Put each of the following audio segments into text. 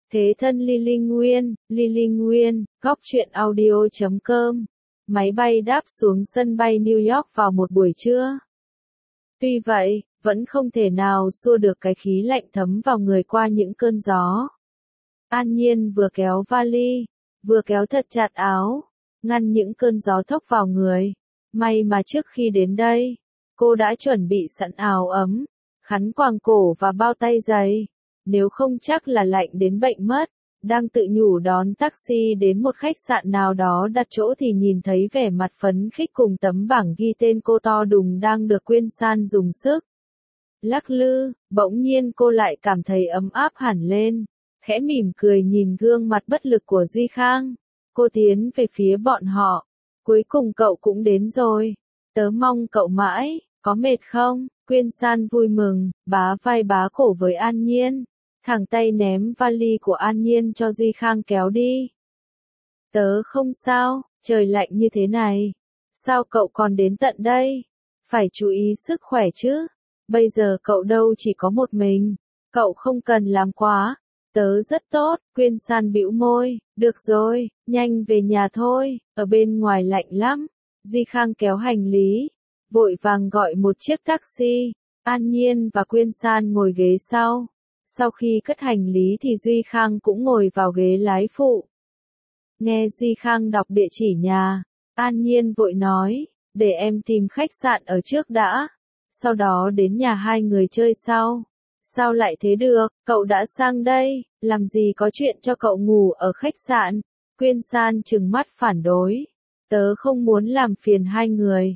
Thế thân Lily Nguyên, góc truyện audio.com. Máy bay đáp xuống sân bay New York vào một buổi trưa. Tuy vậy, vẫn không thể nào xua được cái khí lạnh thấm vào người qua những cơn gió. An Nhiên vừa kéo vali, vừa kéo thật chặt áo, ngăn những cơn gió thốc vào người. May mà trước khi đến đây, cô đã chuẩn bị sẵn áo ấm, khăn quàng cổ và bao tay dày. Nếu không chắc là lạnh đến bệnh mất. Đang tự nhủ đón taxi đến một khách sạn nào đó đặt chỗ thì nhìn thấy vẻ mặt phấn khích cùng tấm bảng ghi tên cô to đùng đang được Quyên San dùng sức lắc lư. Bỗng nhiên cô lại cảm thấy ấm áp hẳn lên, khẽ mỉm cười nhìn gương mặt bất lực của Duy Khang. Cô tiến về phía bọn họ. Cuối cùng cậu cũng đến rồi. Tớ mong cậu mãi, có mệt không? Quyên San vui mừng, bá vai bá cổ với An Nhiên. Thẳng tay ném vali của An Nhiên cho Duy Khang kéo đi. Tớ không sao, trời lạnh như thế này. Sao cậu còn đến tận đây? Phải chú ý sức khỏe chứ. Bây giờ cậu đâu chỉ có một mình. Cậu không cần làm quá. Tớ rất tốt. Quyên San bĩu môi. Được rồi, nhanh về nhà thôi. Ở bên ngoài lạnh lắm. Duy Khang kéo hành lý, vội vàng gọi một chiếc taxi. An Nhiên và Quyên San ngồi ghế sau. Sau khi cất hành lý thì Duy Khang cũng ngồi vào ghế lái phụ. Nghe Duy Khang đọc địa chỉ nhà, An Nhiên vội nói, để em tìm khách sạn ở trước đã, sau đó đến nhà hai người chơi sau. Sao lại thế được, cậu đã sang đây, làm gì có chuyện cho cậu ngủ ở khách sạn? Quyên San trừng mắt phản đối. Tớ không muốn làm phiền hai người.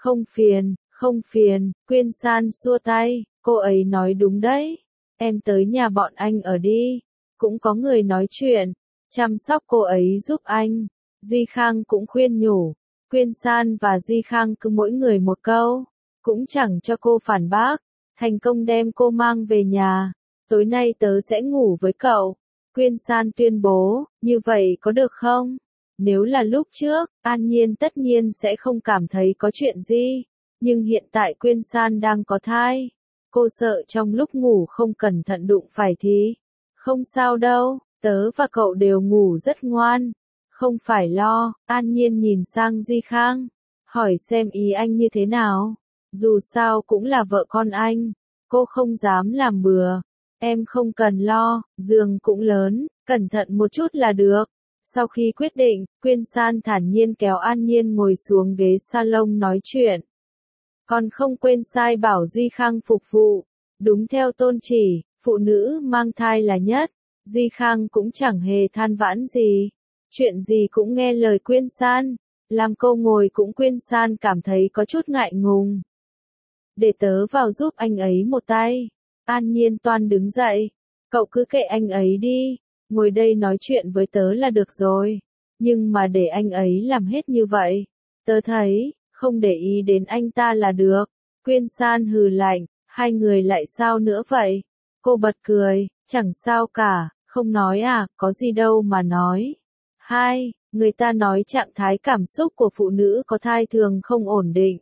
Không phiền, Quyên San xua tay, cô ấy nói đúng đấy. Em tới nhà bọn anh ở đi, cũng có người nói chuyện, chăm sóc cô ấy giúp anh. Duy Khang cũng khuyên nhủ, Quyên San và Duy Khang cứ mỗi người một câu, cũng chẳng cho cô phản bác, thành công đem cô mang về nhà. Tối nay tớ sẽ ngủ với cậu. Quyên San tuyên bố, như vậy có được không? Nếu là lúc trước, An Nhiên tất nhiên sẽ không cảm thấy có chuyện gì, nhưng hiện tại Quyên San đang có thai. Cô sợ trong lúc ngủ không cẩn thận đụng phải thì. Không sao đâu, tớ và cậu đều ngủ rất ngoan. Không phải lo. An Nhiên nhìn sang Duy Khang, hỏi xem ý anh như thế nào. Dù sao cũng là vợ con anh, cô không dám làm bừa. Em không cần lo, giường cũng lớn, cẩn thận một chút là được. Sau khi quyết định, Quyên San thản nhiên kéo An Nhiên ngồi xuống ghế salon nói chuyện. Còn không quên sai bảo Duy Khang phục vụ. Đúng theo tôn chỉ, phụ nữ mang thai là nhất. Duy Khang cũng chẳng hề than vãn gì. Chuyện gì cũng nghe lời Quyên San. Làm cô ngồi cũng Quyên San cảm thấy có chút ngại ngùng. Để tớ vào giúp anh ấy một tay. An Nhiên toan đứng dậy. Cậu cứ kệ anh ấy đi. Ngồi đây nói chuyện với tớ là được rồi. Nhưng mà để anh ấy làm hết như vậy. Tớ thấy, không để ý đến anh ta là được. Quyên San hừ lạnh, hai người lại sao nữa vậy? Cô bật cười, chẳng sao cả, không nói à, có gì đâu mà nói. Hai, người ta nói trạng thái cảm xúc của phụ nữ có thai thường không ổn định.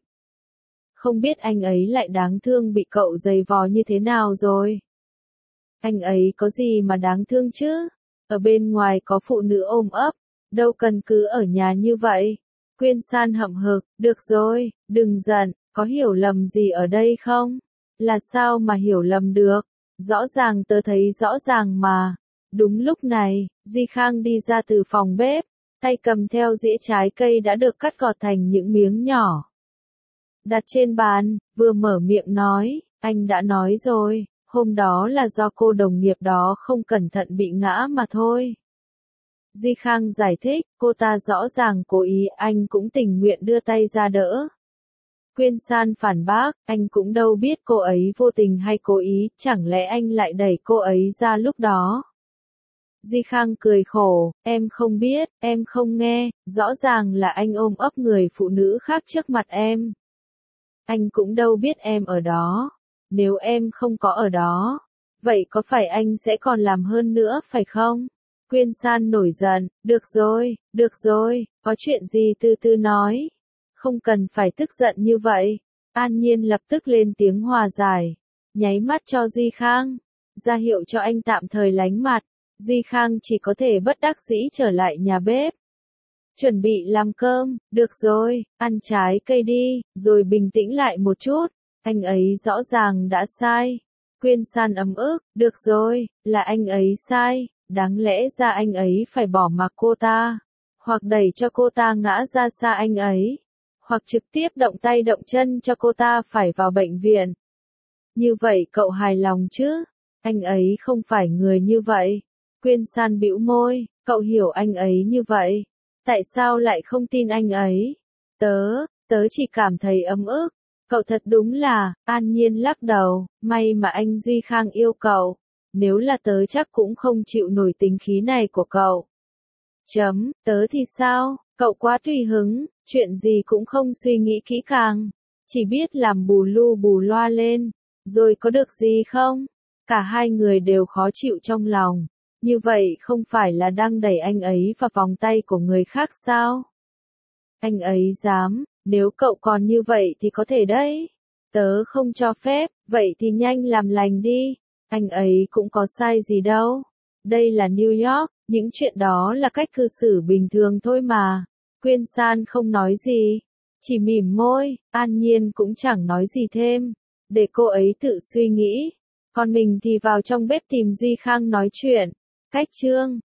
Không biết anh ấy lại đáng thương bị cậu giày vò như thế nào rồi? Anh ấy có gì mà đáng thương chứ? Ở bên ngoài có phụ nữ ôm ấp, đâu cần cứ ở nhà như vậy. Quyên San hậm hực, được rồi, đừng giận, có hiểu lầm gì ở đây không? Là sao mà hiểu lầm được? Rõ ràng tớ thấy rõ ràng mà. Đúng lúc này, Duy Khang đi ra từ phòng bếp, tay cầm theo dĩa trái cây đã được cắt gọt thành những miếng nhỏ. Đặt trên bàn, vừa mở miệng nói, anh đã nói rồi, hôm đó là do cô đồng nghiệp đó không cẩn thận bị ngã mà thôi. Duy Khang giải thích, cô ta rõ ràng cố ý, anh cũng tình nguyện đưa tay ra đỡ. Quyên San phản bác, anh cũng đâu biết cô ấy vô tình hay cố ý, chẳng lẽ anh lại đẩy cô ấy ra lúc đó. Duy Khang cười khổ, em không biết, em không nghe, rõ ràng là anh ôm ấp người phụ nữ khác trước mặt em. Anh cũng đâu biết em ở đó. Nếu em không có ở đó, vậy có phải anh sẽ còn làm hơn nữa phải không? Quyên San nổi giận, được rồi, có chuyện gì từ từ nói. Không cần phải tức giận như vậy. An Nhiên lập tức lên tiếng hòa giải, nháy mắt cho Duy Khang, ra hiệu cho anh tạm thời lánh mặt. Duy Khang chỉ có thể bất đắc dĩ trở lại nhà bếp. Chuẩn bị làm cơm, được rồi, ăn trái cây đi, rồi bình tĩnh lại một chút, anh ấy rõ ràng đã sai. Quyên San ấm ức, được rồi, là anh ấy sai, đáng lẽ ra anh ấy phải bỏ mặc cô ta, hoặc đẩy cho cô ta ngã ra xa anh ấy, hoặc trực tiếp động tay động chân cho cô ta phải vào bệnh viện. Như vậy cậu hài lòng chứ? Anh ấy không phải người như vậy. Quyên San bĩu môi, cậu hiểu anh ấy như vậy. Tại sao lại không tin anh ấy? Tớ chỉ cảm thấy ấm ức. Cậu thật đúng là, An Nhiên lắc đầu, may mà anh Duy Khang yêu cậu. Nếu là tớ chắc cũng không chịu nổi tính khí này của cậu. Tớ thì sao? Cậu quá tùy hứng, chuyện gì cũng không suy nghĩ kỹ càng. Chỉ biết làm bù lu bù loa lên, rồi có được gì không? Cả hai người đều khó chịu trong lòng. Như vậy không phải là đang đẩy anh ấy vào vòng tay của người khác sao? Anh ấy dám, nếu cậu còn như vậy thì có thể đấy. Tớ không cho phép, vậy thì nhanh làm lành đi. Anh ấy cũng có sai gì đâu. Đây là New York, những chuyện đó là cách cư xử bình thường thôi mà. Quyên San không nói gì, chỉ mỉm môi, An Nhiên cũng chẳng nói gì thêm, để cô ấy tự suy nghĩ. Còn mình thì vào trong bếp tìm Duy Khang nói chuyện. Cách chương